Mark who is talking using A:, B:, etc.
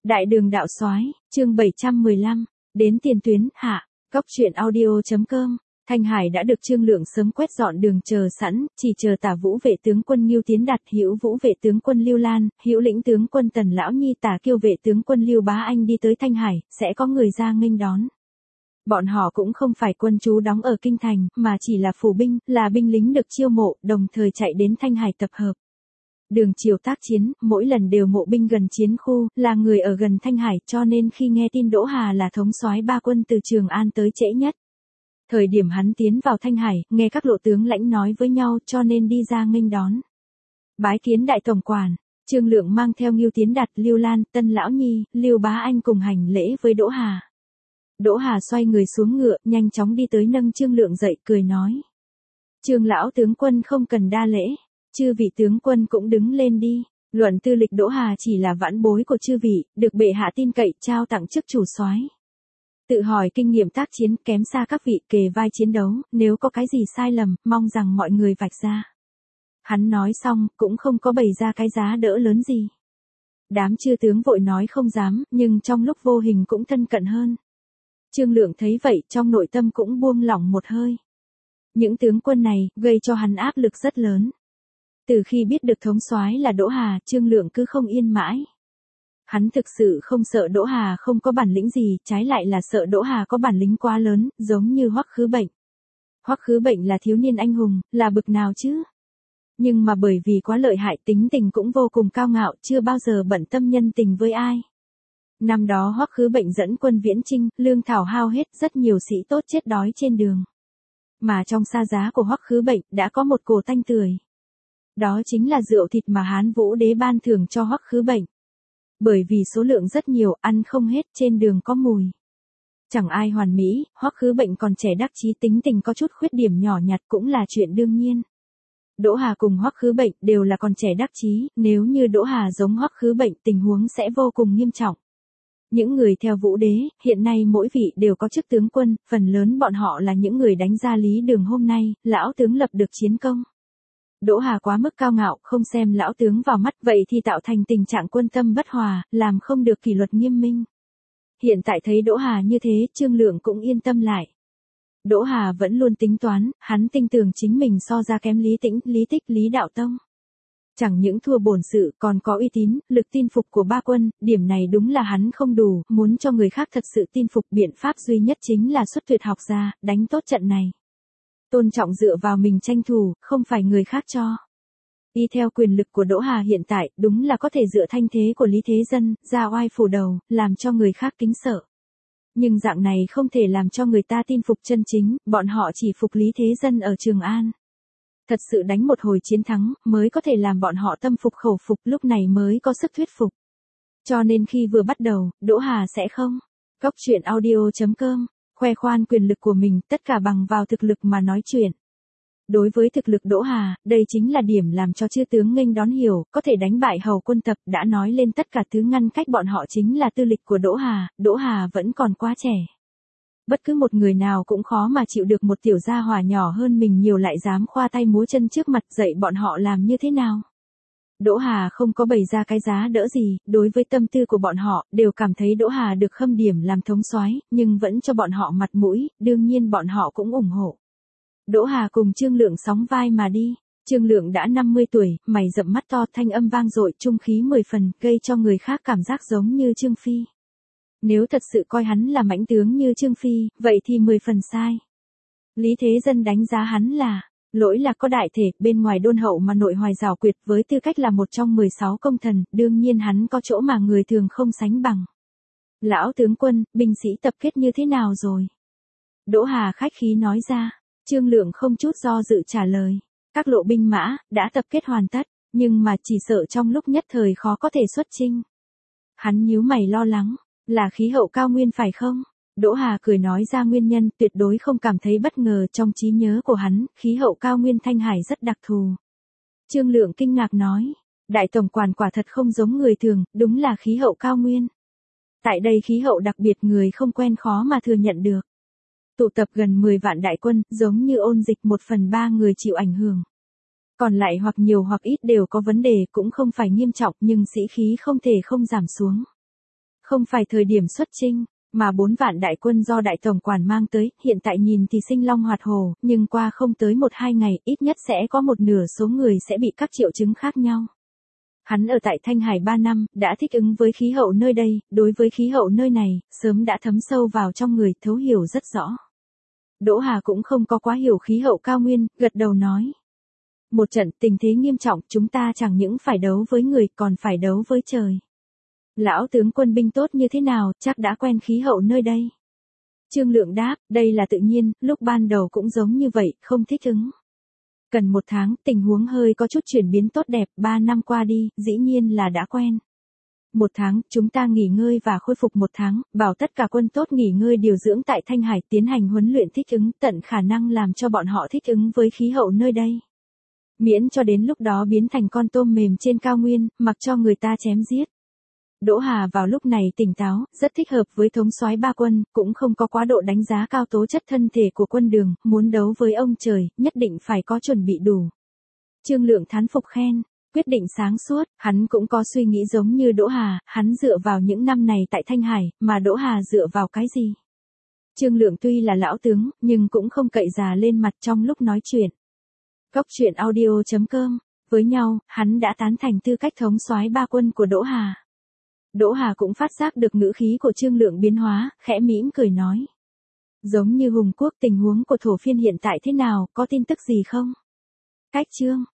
A: Đại đường đạo soái, chương 715, đến tiền tuyến, hạ, Cóc truyện audio.com. Thanh Hải đã được Trương Lượng sớm quét dọn đường chờ sẵn, chỉ chờ Tả Vũ vệ tướng quân Ngưu Tiến Đạt, Hữu Vũ vệ tướng quân Lưu Lan, Hữu Lĩnh tướng quân Tần Lão Nhi, Tả Kiêu vệ tướng quân Lưu Bá Anh đi tới Thanh Hải, sẽ có người ra nghênh đón. Bọn họ cũng không phải quân trú đóng ở kinh thành, mà chỉ là phủ binh, là binh lính được chiêu mộ, đồng thời chạy đến Thanh Hải tập hợp. Đường chiều tác chiến, mỗi lần đều mộ binh gần chiến khu, là người ở gần Thanh Hải, cho nên khi nghe tin Đỗ Hà là thống soái ba quân từ Trường An tới trễ nhất. Thời điểm hắn tiến vào Thanh Hải, nghe các lộ tướng lãnh nói với nhau, cho nên đi ra nghênh đón. Bái kiến đại tổng quản, Trương Lượng mang theo Ngưu Tiến Đạt, Lưu Lan, Tân Lão Nhi, Lưu Bá Anh cùng hành lễ với Đỗ Hà. Đỗ Hà xoay người xuống ngựa, nhanh chóng đi tới nâng Trương Lượng dậy, cười nói: Trương lão tướng quân không cần đa lễ, chư vị tướng quân cũng đứng lên đi. Luận tư lịch, Đỗ Hà chỉ là vãn bối của chư vị, được bệ hạ tin cậy trao tặng chức chủ soái. Tự hỏi kinh nghiệm tác chiến kém xa các vị, kề vai chiến đấu, nếu có cái gì sai lầm, mong rằng mọi người vạch ra. Hắn nói xong, cũng không có bày ra cái giá đỡ lớn gì. Đám chư tướng vội nói không dám, nhưng trong lúc vô hình cũng thân cận hơn. Trương Lượng thấy vậy, trong nội tâm cũng buông lỏng một hơi. Những tướng quân này, gây cho hắn áp lực rất lớn. Từ khi biết được thống soái là Đỗ Hà, Trương Lượng cứ không yên mãi. Hắn thực sự không sợ Đỗ Hà không có bản lĩnh gì, trái lại là sợ Đỗ Hà có bản lĩnh quá lớn, giống như Hoắc Khứ Bệnh. Hoắc Khứ Bệnh là thiếu niên anh hùng, là bực nào chứ? Nhưng mà bởi vì quá lợi hại, tính tình cũng vô cùng cao ngạo, chưa bao giờ bận tâm nhân tình với ai. Năm đó Hoắc Khứ Bệnh dẫn quân viễn chinh, lương thảo hao hết, rất nhiều sĩ tốt chết đói trên đường. Mà trong sa giá của Hoắc Khứ Bệnh đã có một cồ tanh tươi. Đó chính là rượu thịt mà Hán Vũ Đế ban thưởng cho Hoắc Khứ Bệnh. Bởi vì số lượng rất nhiều, ăn không hết, trên đường có mùi. Chẳng ai hoàn mỹ, Hoắc Khứ Bệnh còn trẻ đắc chí, tính tình có chút khuyết điểm nhỏ nhặt cũng là chuyện đương nhiên. Đỗ Hà cùng Hoắc Khứ Bệnh đều là còn trẻ đắc chí, nếu như Đỗ Hà giống Hoắc Khứ Bệnh, tình huống sẽ vô cùng nghiêm trọng. Những người theo Vũ Đế, hiện nay mỗi vị đều có chức tướng quân, phần lớn bọn họ là những người đánh ra lý đường hôm nay, lão tướng lập được chiến công. Đỗ Hà quá mức cao ngạo, không xem lão tướng vào mắt, vậy thì tạo thành tình trạng quân tâm bất hòa, làm không được kỷ luật nghiêm minh. Hiện tại thấy Đỗ Hà như thế, Trương Lượng cũng yên tâm lại. Đỗ Hà vẫn luôn tính toán, hắn tin tưởng chính mình so ra kém Lý Tĩnh, Lý Tích, Lý Đạo Tông. Chẳng những thua bổn sự, còn có uy tín, lực tin phục của ba quân, điểm này đúng là hắn không đủ, muốn cho người khác thật sự tin phục, biện pháp duy nhất chính là xuất tuyệt học ra, đánh tốt trận này. Tôn trọng dựa vào mình tranh thủ, không phải người khác cho. Y theo quyền lực của Đỗ Hà hiện tại, đúng là có thể dựa thanh thế của Lý Thế Dân, ra oai phủ đầu, làm cho người khác kính sợ. Nhưng dạng này không thể làm cho người ta tin phục chân chính, bọn họ chỉ phục Lý Thế Dân ở Trường An. Thật sự đánh một hồi chiến thắng, mới có thể làm bọn họ tâm phục khẩu phục, lúc này mới có sức thuyết phục. Cho nên khi vừa bắt đầu, Đỗ Hà sẽ không. Cóc truyện audio.com, khoe khoan quyền lực của mình, tất cả bằng vào thực lực mà nói chuyện. Đối với thực lực Đỗ Hà, đây chính là điểm làm cho chư tướng nghênh đón hiểu, có thể đánh bại Hầu quân tập, đã nói lên tất cả thứ ngăn cách bọn họ chính là tư lịch của Đỗ Hà vẫn còn quá trẻ. Bất cứ một người nào cũng khó mà chịu được một tiểu gia hỏa nhỏ hơn mình nhiều lại dám khoa tay múa chân trước mặt, dạy bọn họ làm như thế nào. Đỗ Hà không có bày ra cái giá đỡ gì, đối với tâm tư của bọn họ, đều cảm thấy Đỗ Hà được khâm điểm làm thống soái, nhưng vẫn cho bọn họ mặt mũi, đương nhiên bọn họ cũng ủng hộ. Đỗ Hà cùng Trương Lượng sóng vai mà đi. Trương Lượng đã 50 tuổi, mày rậm mắt to, thanh âm vang dội, trung khí 10 phần, gây cho người khác cảm giác giống như Trương Phi. Nếu thật sự coi hắn là mãnh tướng như Trương Phi, vậy thì 10 phần sai. Lý Thế Dân đánh giá hắn là, lỗi là có đại thể, bên ngoài đôn hậu mà nội hoài giảo quyệt, với tư cách là một trong 16 công thần, đương nhiên hắn có chỗ mà người thường không sánh bằng. Lão tướng quân, binh sĩ tập kết như thế nào rồi? Đỗ Hà khách khí nói ra. Trương Lượng không chút do dự trả lời. Các lộ binh mã, đã tập kết hoàn tất, nhưng mà chỉ sợ trong lúc nhất thời khó có thể xuất chinh. Hắn nhíu mày lo lắng, là khí hậu cao nguyên phải không? Đỗ Hà cười nói ra nguyên nhân, tuyệt đối không cảm thấy bất ngờ, trong trí nhớ của hắn, khí hậu cao nguyên Thanh Hải rất đặc thù. Trương Lượng kinh ngạc nói, đại tổng quản quả thật không giống người thường, đúng là khí hậu cao nguyên. Tại đây khí hậu đặc biệt, người không quen khó mà thừa nhận được. Tụ tập gần 10 vạn đại quân, giống như ôn dịch, 1/3 người chịu ảnh hưởng. Còn lại hoặc nhiều hoặc ít đều có vấn đề, cũng không phải nghiêm trọng, nhưng sĩ khí không thể không giảm xuống. Không phải thời điểm xuất chinh, mà 4 vạn đại quân do đại tổng quản mang tới, hiện tại nhìn thì sinh long hoạt hổ, nhưng qua không tới 1-2 ngày, ít nhất sẽ có một nửa số người sẽ bị các triệu chứng khác nhau. Hắn ở tại Thanh Hải 3 năm, đã thích ứng với khí hậu nơi đây, đối với khí hậu nơi này, sớm đã thấm sâu vào trong người, thấu hiểu rất rõ. Đỗ Hà cũng không có quá hiểu khí hậu cao nguyên, gật đầu nói. Một trận tình thế nghiêm trọng, chúng ta chẳng những phải đấu với người, còn phải đấu với trời. Lão tướng quân binh tốt như thế nào, chắc đã quen khí hậu nơi đây. Trương Lượng đáp, đây là tự nhiên, lúc ban đầu cũng giống như vậy, không thích ứng. Cần 1 tháng, tình huống hơi có chút chuyển biến tốt đẹp, 3 năm qua đi, dĩ nhiên là đã quen. 1 tháng, chúng ta nghỉ ngơi và khôi phục 1 tháng, bảo tất cả quân tốt nghỉ ngơi điều dưỡng tại Thanh Hải, tiến hành huấn luyện thích ứng, tận khả năng làm cho bọn họ thích ứng với khí hậu nơi đây. Miễn cho đến lúc đó biến thành con tôm mềm trên cao nguyên, mặc cho người ta chém giết. Đỗ Hà vào lúc này tỉnh táo, rất thích hợp với thống soái 3 quân, cũng không có quá độ đánh giá cao tố chất thân thể của quân Đường, muốn đấu với ông trời, nhất định phải có chuẩn bị đủ. Trương Lượng thán phục khen, quyết định sáng suốt, hắn cũng có suy nghĩ giống như Đỗ Hà, hắn dựa vào những năm này tại Thanh Hải, mà Đỗ Hà dựa vào cái gì? Trương Lượng tuy là lão tướng, nhưng cũng không cậy già lên mặt trong lúc nói chuyện. Cốc truyện audio.com, với nhau, hắn đã tán thành tư cách thống soái 3 quân của Đỗ Hà. Đỗ Hà cũng phát giác được ngữ khí của Trương Lượng biến hóa, khẽ mỉm cười nói. Giống như Hùng Quốc, tình huống của Thổ Phiên hiện tại thế nào, có tin tức gì không? Cách Trương